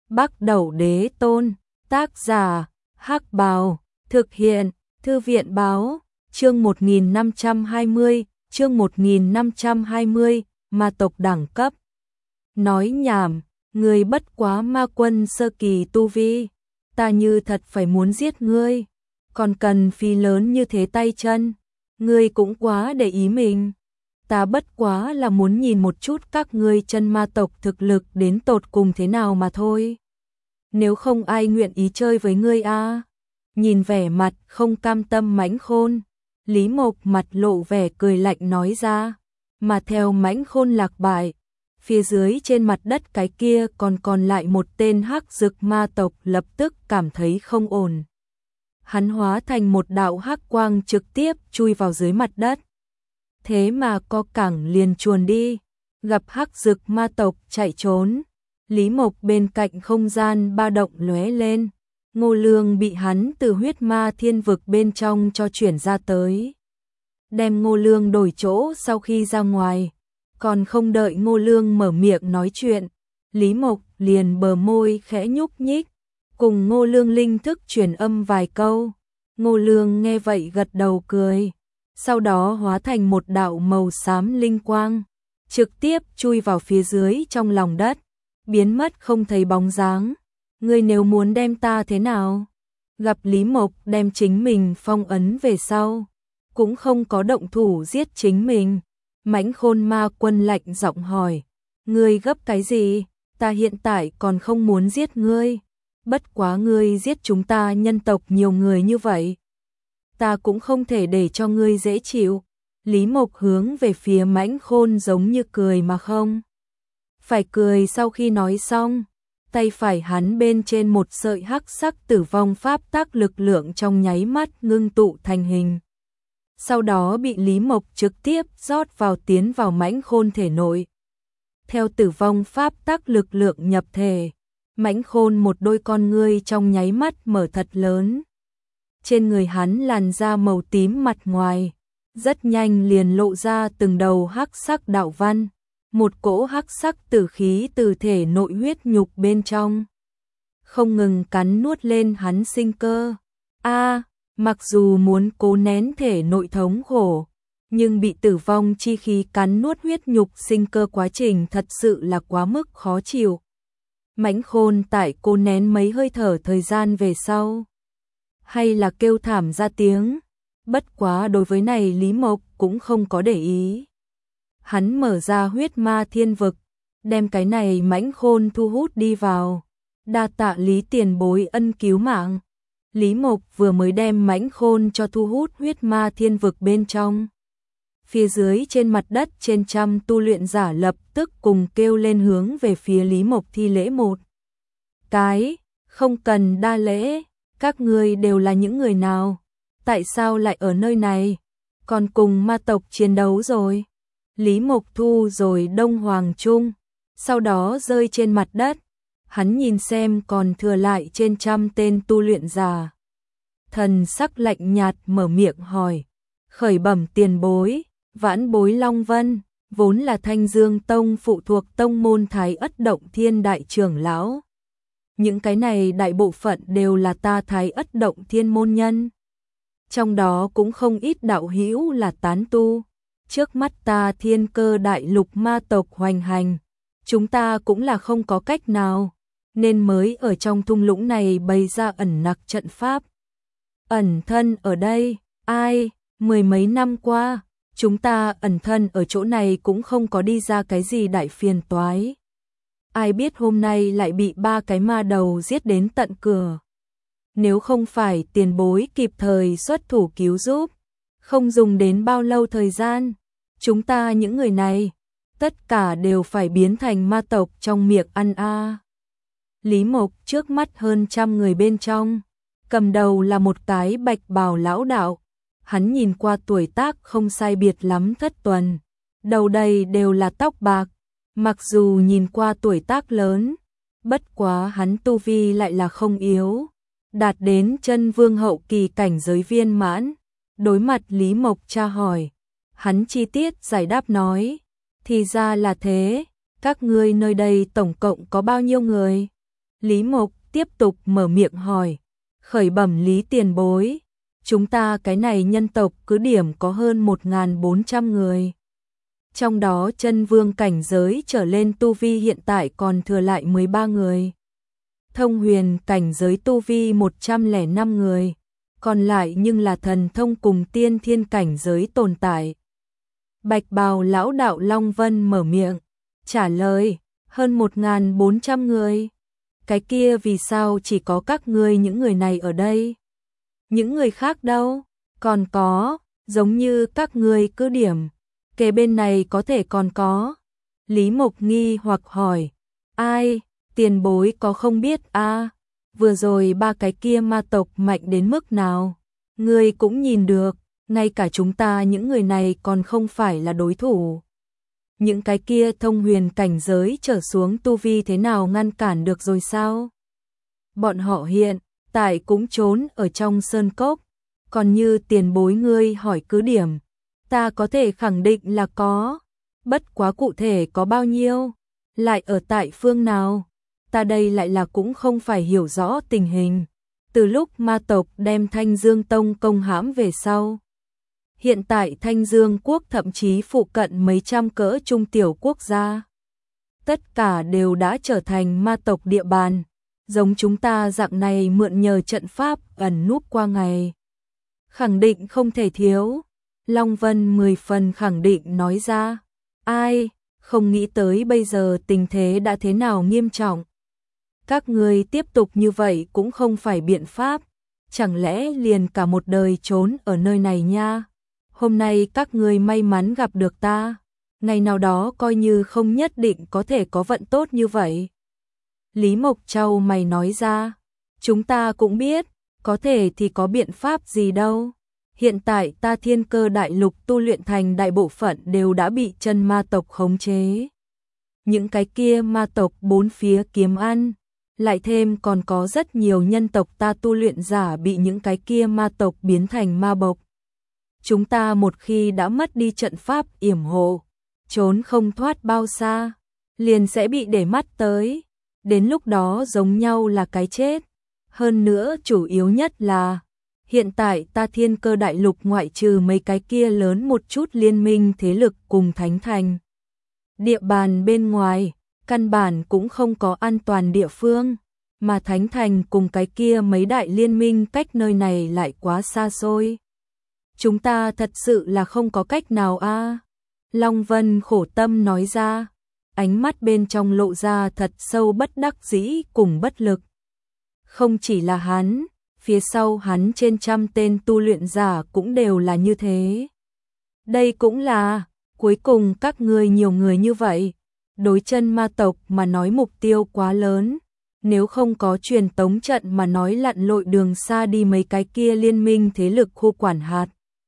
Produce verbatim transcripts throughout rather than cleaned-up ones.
Bắc Đẩu Đế Tôn, tác giả, Hắc Bào, thực hiện, Thư viện báo, chương một nghìn năm trăm hai mươi, chương một nghìn năm trăm hai mươi, ma tộc đẳng cấp. Nói nhảm, ngươi bất quá ma quân sơ kỳ tu vi, ta như thật phải muốn giết ngươi, còn cần phí lớn như thế tay chân, ngươi cũng quá để ý mình. Ta bất quá là muốn nhìn một chút các ngươi chân ma tộc thực lực đến tột cùng thế nào mà thôi. Nếu không ai nguyện ý chơi với ngươi a. Nhìn vẻ mặt không cam tâm Mãnh Khôn, Lý Mộc mặt lộ vẻ cười lạnh nói ra, mà theo Mãnh Khôn lạc bại, phía dưới trên mặt đất cái kia còn còn lại một tên hắc dực ma tộc lập tức cảm thấy không ổn. Hắn hóa thành một đạo hắc quang trực tiếp chui vào dưới mặt đất. Thế mà co cẳng liền chuồn đi, gặp hắc dực ma tộc chạy trốn. Lý Mộc bên cạnh không gian ba động lóe lên, Ngô Lương bị hắn từ huyết ma thiên vực bên trong cho chuyển ra tới. Đem Ngô Lương đổi chỗ sau khi ra ngoài, còn không đợi Ngô Lương mở miệng nói chuyện, Lý Mộc liền bờ môi khẽ nhúc nhích, cùng Ngô Lương linh thức truyền âm vài câu. Ngô Lương nghe vậy gật đầu cười, sau đó hóa thành một đạo màu xám linh quang, trực tiếp chui vào phía dưới trong lòng đất, biến mất không thấy bóng dáng. Ngươi nếu muốn đem ta thế nào? Gặp Lý Mộc đem chính mình phong ấn về sau, cũng không có động thủ giết chính mình. Mãnh Khôn ma quân lạnh giọng hỏi, ngươi gấp cái gì? Ta hiện tại còn không muốn giết ngươi, bất quá ngươi giết chúng ta nhân tộc nhiều người như vậy, ta cũng không thể để cho ngươi dễ chịu. Lý Mộc hướng về phía Mãnh Khôn giống như cười mà không phải cười. Sau khi nói xong, tay phải hắn bên trên một sợi hắc sắc tử vong pháp tác lực lượng trong nháy mắt ngưng tụ thành hình. Sau đó bị Lý Mộc trực tiếp rót vào tiến vào Mãnh Khôn thể nội. Theo tử vong pháp tác lực lượng nhập thể, Mãnh Khôn một đôi con ngươi trong nháy mắt mở thật lớn. Trên người hắn làn da màu tím mặt ngoài, rất nhanh liền lộ ra từng đầu hắc sắc đạo văn. Một cỗ hắc sắc tử khí từ thể nội huyết nhục bên trong không ngừng cắn nuốt lên hắn sinh cơ. A, mặc dù muốn cố nén thể nội thống khổ, nhưng bị tử vong chi khí cắn nuốt huyết nhục sinh cơ quá trình thật sự là quá mức khó chịu. Mãnh Khôn tại cố nén mấy hơi thở thời gian về sau, hay là kêu thảm ra tiếng. Bất quá đối với này Lý Mộc cũng không có để ý. Hắn mở ra huyết ma thiên vực, đem cái này Mãnh Khôn thu hút đi vào. Đa tạ Lý tiền bối ân cứu mạng. Lý Mộc vừa mới đem Mãnh Khôn cho thu hút huyết ma thiên vực bên trong. Phía dưới trên mặt đất trên trăm tu luyện giả lập tức cùng kêu lên hướng về phía Lý Mộc thi lễ một cái. Không cần đa lễ, các ngươi đều là những người nào? Tại sao lại ở nơi này? Còn cùng ma tộc chiến đấu rồi? Lý Mộc thu rồi Đông Hoàng Trung, sau đó rơi trên mặt đất. Hắn nhìn xem còn thừa lại trên trăm tên tu luyện giả. Thần sắc lạnh nhạt mở miệng hỏi, khởi bẩm tiền bối, vãn bối Long Vân, vốn là Thanh Dương Tông phụ thuộc tông môn Thái Ất Động Thiên đại trưởng lão. Những cái này đại bộ phận đều là ta Thái Ất Động Thiên môn nhân. Trong đó cũng không ít đạo hữu là tán tu. Trước mắt ta Thiên Cơ đại lục ma tộc hoành hành, chúng ta cũng là không có cách nào, nên mới ở trong thung lũng này bày ra ẩn nặc trận pháp. Ẩn thân ở đây, ai, mười mấy năm qua, chúng ta ẩn thân ở chỗ này cũng không có đi ra cái gì đại phiền toái. Ai biết hôm nay lại bị ba cái ma đầu giết đến tận cửa. Nếu không phải tiền bối kịp thời xuất thủ cứu giúp, không dùng đến bao lâu thời gian, chúng ta những người này, tất cả đều phải biến thành ma tộc trong miệng ăn a. Lý Mộc trước mắt hơn trăm người bên trong, cầm đầu là một cái bạch bào lão đạo. Hắn nhìn qua tuổi tác không sai biệt lắm thất tuần, đầu đầy đều là tóc bạc. Mặc dù nhìn qua tuổi tác lớn, bất quá hắn tu vi lại là không yếu, đạt đến chân vương hậu kỳ cảnh giới viên mãn. Đối mặt Lý Mộc tra hỏi, hắn chi tiết giải đáp nói, thì ra là thế, các ngươi nơi đây tổng cộng có bao nhiêu người? Lý Mộc tiếp tục mở miệng hỏi, khởi bẩm Lý tiền bối, chúng ta cái này nhân tộc cứ điểm có hơn một nghìn bốn trăm người. Trong đó chân vương cảnh giới trở lên tu vi hiện tại còn thừa lại mười ba người. Thông huyền cảnh giới tu vi một trăm lẻ năm người, còn lại nhưng là thần thông cùng tiên thiên cảnh giới tồn tại. Bạch bào lão đạo Long Vân mở miệng, trả lời, hơn một nghìn bốn trăm người. Cái kia vì sao chỉ có các ngươi những người này ở đây? Những người khác đâu? Còn có, giống như các ngươi cứ điểm, kề bên này có thể còn có. Lý Mộc nghi hoặc hỏi, ai, tiền bối có không biết a? À, vừa rồi ba cái kia ma tộc mạnh đến mức nào? Ngươi cũng nhìn được, ngay cả chúng ta những người này còn không phải là đối thủ. Những cái kia thông huyền cảnh giới trở xuống tu vi thế nào ngăn cản được rồi sao? Bọn họ hiện tại cũng trốn ở trong sơn cốc, còn như tiền bối ngươi hỏi cứ điểm, ta có thể khẳng định là có, bất quá cụ thể có bao nhiêu, lại ở tại phương nào, ta đây lại là cũng không phải hiểu rõ tình hình. Từ lúc ma tộc đem Thanh Dương Tông công hãm về sau, hiện tại Thanh Dương quốc thậm chí phụ cận mấy trăm cỡ trung tiểu quốc gia, tất cả đều đã trở thành ma tộc địa bàn, giống chúng ta dạng này mượn nhờ trận pháp ẩn núp qua ngày, khẳng định không thể thiếu. Long Vân mười phần khẳng định nói ra, ai, không nghĩ tới bây giờ tình thế đã thế nào nghiêm trọng. Các ngươi tiếp tục như vậy cũng không phải biện pháp, chẳng lẽ liền cả một đời trốn ở nơi này nha? Hôm nay các ngươi may mắn gặp được ta, ngày nào đó coi như không nhất định có thể có vận tốt như vậy. Lý Mộc Châu mày nói ra, chúng ta cũng biết, có thể thì có biện pháp gì đâu. Hiện tại ta Thiên Cơ đại lục tu luyện thành đại bộ phận đều đã bị chân ma tộc khống chế. Những cái kia ma tộc bốn phía kiếm ăn, lại thêm còn có rất nhiều nhân tộc ta tu luyện giả bị những cái kia ma tộc biến thành ma bộc. Chúng ta một khi đã mất đi trận pháp yểm hộ, trốn không thoát bao xa, liền sẽ bị để mắt tới. Đến lúc đó giống nhau là cái chết. Hơn nữa chủ yếu nhất là, hiện tại ta Thiên Cơ đại lục ngoại trừ mấy cái kia lớn một chút liên minh thế lực cùng Thánh Thành. Địa bàn bên ngoài, căn bản cũng không có an toàn địa phương, mà Thánh Thành cùng cái kia mấy đại liên minh cách nơi này lại quá xa xôi. Chúng ta thật sự là không có cách nào a. À. Long Vân khổ tâm nói ra, ánh mắt bên trong lộ ra thật sâu bất đắc dĩ cùng bất lực. Không chỉ là hắn, phía sau hắn trên trăm tên tu luyện giả cũng đều là như thế. Đây cũng là, cuối cùng các ngươi nhiều người như vậy, đối chân ma tộc mà nói mục tiêu quá lớn, nếu không có truyền tống trận mà nói lặn lội đường xa đi mấy cái kia liên minh thế lực khu quản hạt.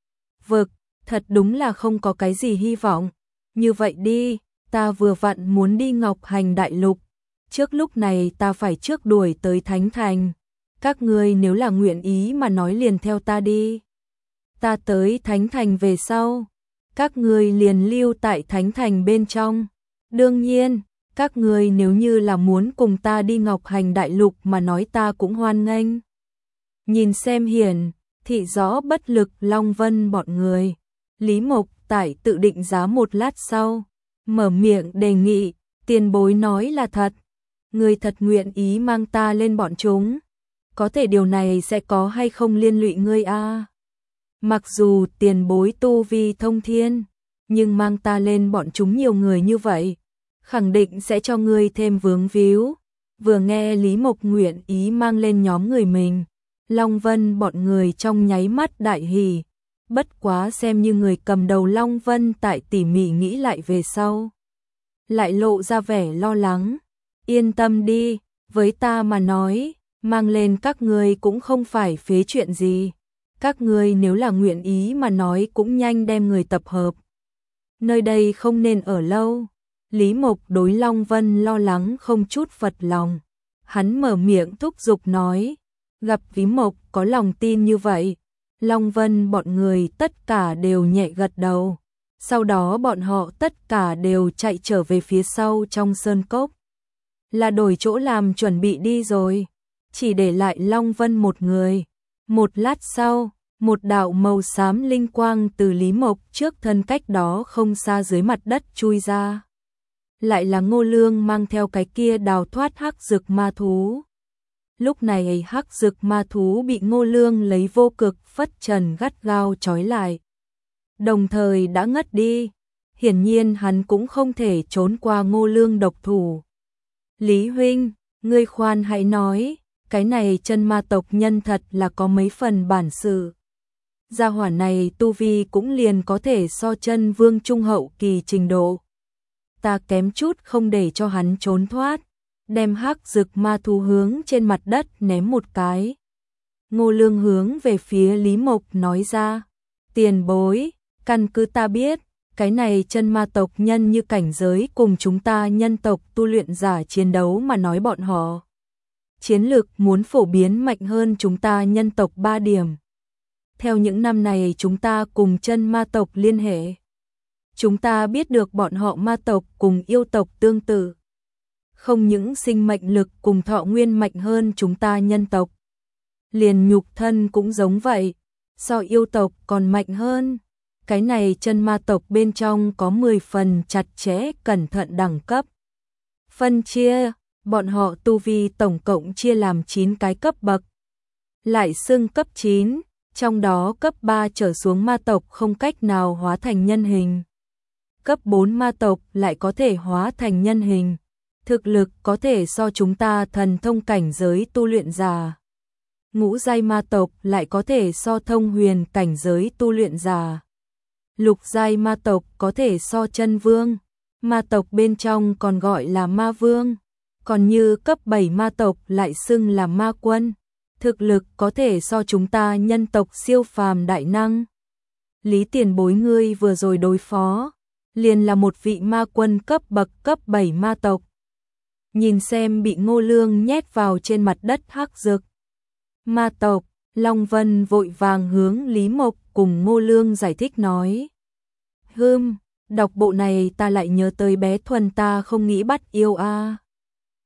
Vực, thật đúng là không có cái gì hy vọng. Như vậy đi, ta vừa vặn muốn đi Ngọc Hành đại lục, trước lúc này ta phải trước đuổi tới Thánh Thành. Các ngươi nếu là nguyện ý mà nói liền theo ta đi. Ta tới Thánh Thành về sau, các ngươi liền lưu tại Thánh Thành bên trong. Đương nhiên, các ngươi nếu như là muốn cùng ta đi Ngọc Hành đại lục mà nói ta cũng hoan nghênh. Nhìn xem hiển thị rõ bất lực Long Vân bọn người, Lý Mộc tại tự định giá một lát sau, mở miệng đề nghị, tiền bối nói là thật, người thật nguyện ý mang ta lên bọn chúng, có thể điều này sẽ có hay không liên lụy ngươi a? À? Mặc dù tiền bối tu vi thông thiên, nhưng mang ta lên bọn chúng nhiều người như vậy, khẳng định sẽ cho ngươi thêm vướng víu. Vừa nghe Lý Mộc nguyện ý mang lên nhóm người mình, Long Vân bọn người trong nháy mắt đại hỉ, bất quá xem như người cầm đầu Long Vân tại tỉ mỉ nghĩ lại về sau, lại lộ ra vẻ lo lắng. Yên tâm đi, với ta mà nói, mang lên các ngươi cũng không phải phế chuyện gì. Các ngươi nếu là nguyện ý mà nói cũng nhanh đem người tập hợp. Nơi đây không nên ở lâu. Lý Mộc đối Long Vân lo lắng không chút phật lòng. Hắn mở miệng thúc giục nói, gặp Lý Mộc có lòng tin như vậy. Long Vân bọn người tất cả đều nhẹ gật đầu. Sau đó bọn họ tất cả đều chạy trở về phía sau trong sơn cốc. là đổi chỗ làm chuẩn bị đi rồi, chỉ để lại Long Vân một người. Một lát sau, một đạo màu xám linh quang từ Lý Mộc trước thân cách đó không xa dưới mặt đất chui ra. Lại là Ngô Lương mang theo cái kia đào thoát hắc dực ma thú. Lúc này hắc dực ma thú bị Ngô Lương lấy vô cực phất trần gắt gao trói lại. Đồng thời đã ngất đi, hiển nhiên hắn cũng không thể trốn qua Ngô Lương độc thủ. Lý huynh, ngươi khoan hãy nói, cái này chân ma tộc nhân thật là có mấy phần bản sự. Gia hỏa này tu vi cũng liền có thể so chân vương trung hậu kỳ trình độ. Ta kém chút không để cho hắn trốn thoát, đem hắc dực ma thú hướng trên mặt đất ném một cái. Ngô Lương hướng về phía Lý Mộc nói ra, tiền bối, căn cứ ta biết, cái này chân ma tộc nhân như cảnh giới cùng chúng ta nhân tộc tu luyện giả chiến đấu mà nói bọn họ. Chiến lược muốn phổ biến mạnh hơn chúng ta nhân tộc ba điểm. Theo những năm này chúng ta cùng chân ma tộc liên hệ. Chúng ta biết được bọn họ ma tộc cùng yêu tộc tương tự. Không những sinh mệnh lực cùng thọ nguyên mạnh hơn chúng ta nhân tộc. Liền nhục thân cũng giống vậy, so yêu tộc còn mạnh hơn. Cái này chân ma tộc bên trong có mười phần chặt chẽ cẩn thận đẳng cấp. Phân chia, bọn họ tu vi tổng cộng chia làm chín cái cấp bậc. Lại xưng cấp chín, trong đó cấp ba trở xuống ma tộc không cách nào hóa thành nhân hình. Cấp bốn ma tộc lại có thể hóa thành nhân hình. Thực lực có thể so chúng ta thần thông cảnh giới tu luyện giả. Ngũ giai ma tộc lại có thể so thông huyền cảnh giới tu luyện giả. Lục giai ma tộc có thể so chân vương. Ma tộc bên trong còn gọi là ma vương. Còn như cấp bảy ma tộc lại xưng là ma quân. Thực lực có thể so chúng ta nhân tộc siêu phàm đại năng. Lý tiền bối ngươi vừa rồi đối phó, liền là một vị ma quân cấp bậc cấp bảy ma tộc. Nhìn xem bị Ngô Lương nhét vào trên mặt đất hắc dực ma tộc, Long Vân vội vàng hướng Lý Mộc cùng Ngô Lương giải thích nói. Hừm, đọc bộ này ta lại nhớ tới bé Thuần ta không nghĩ bắt yêu a. À.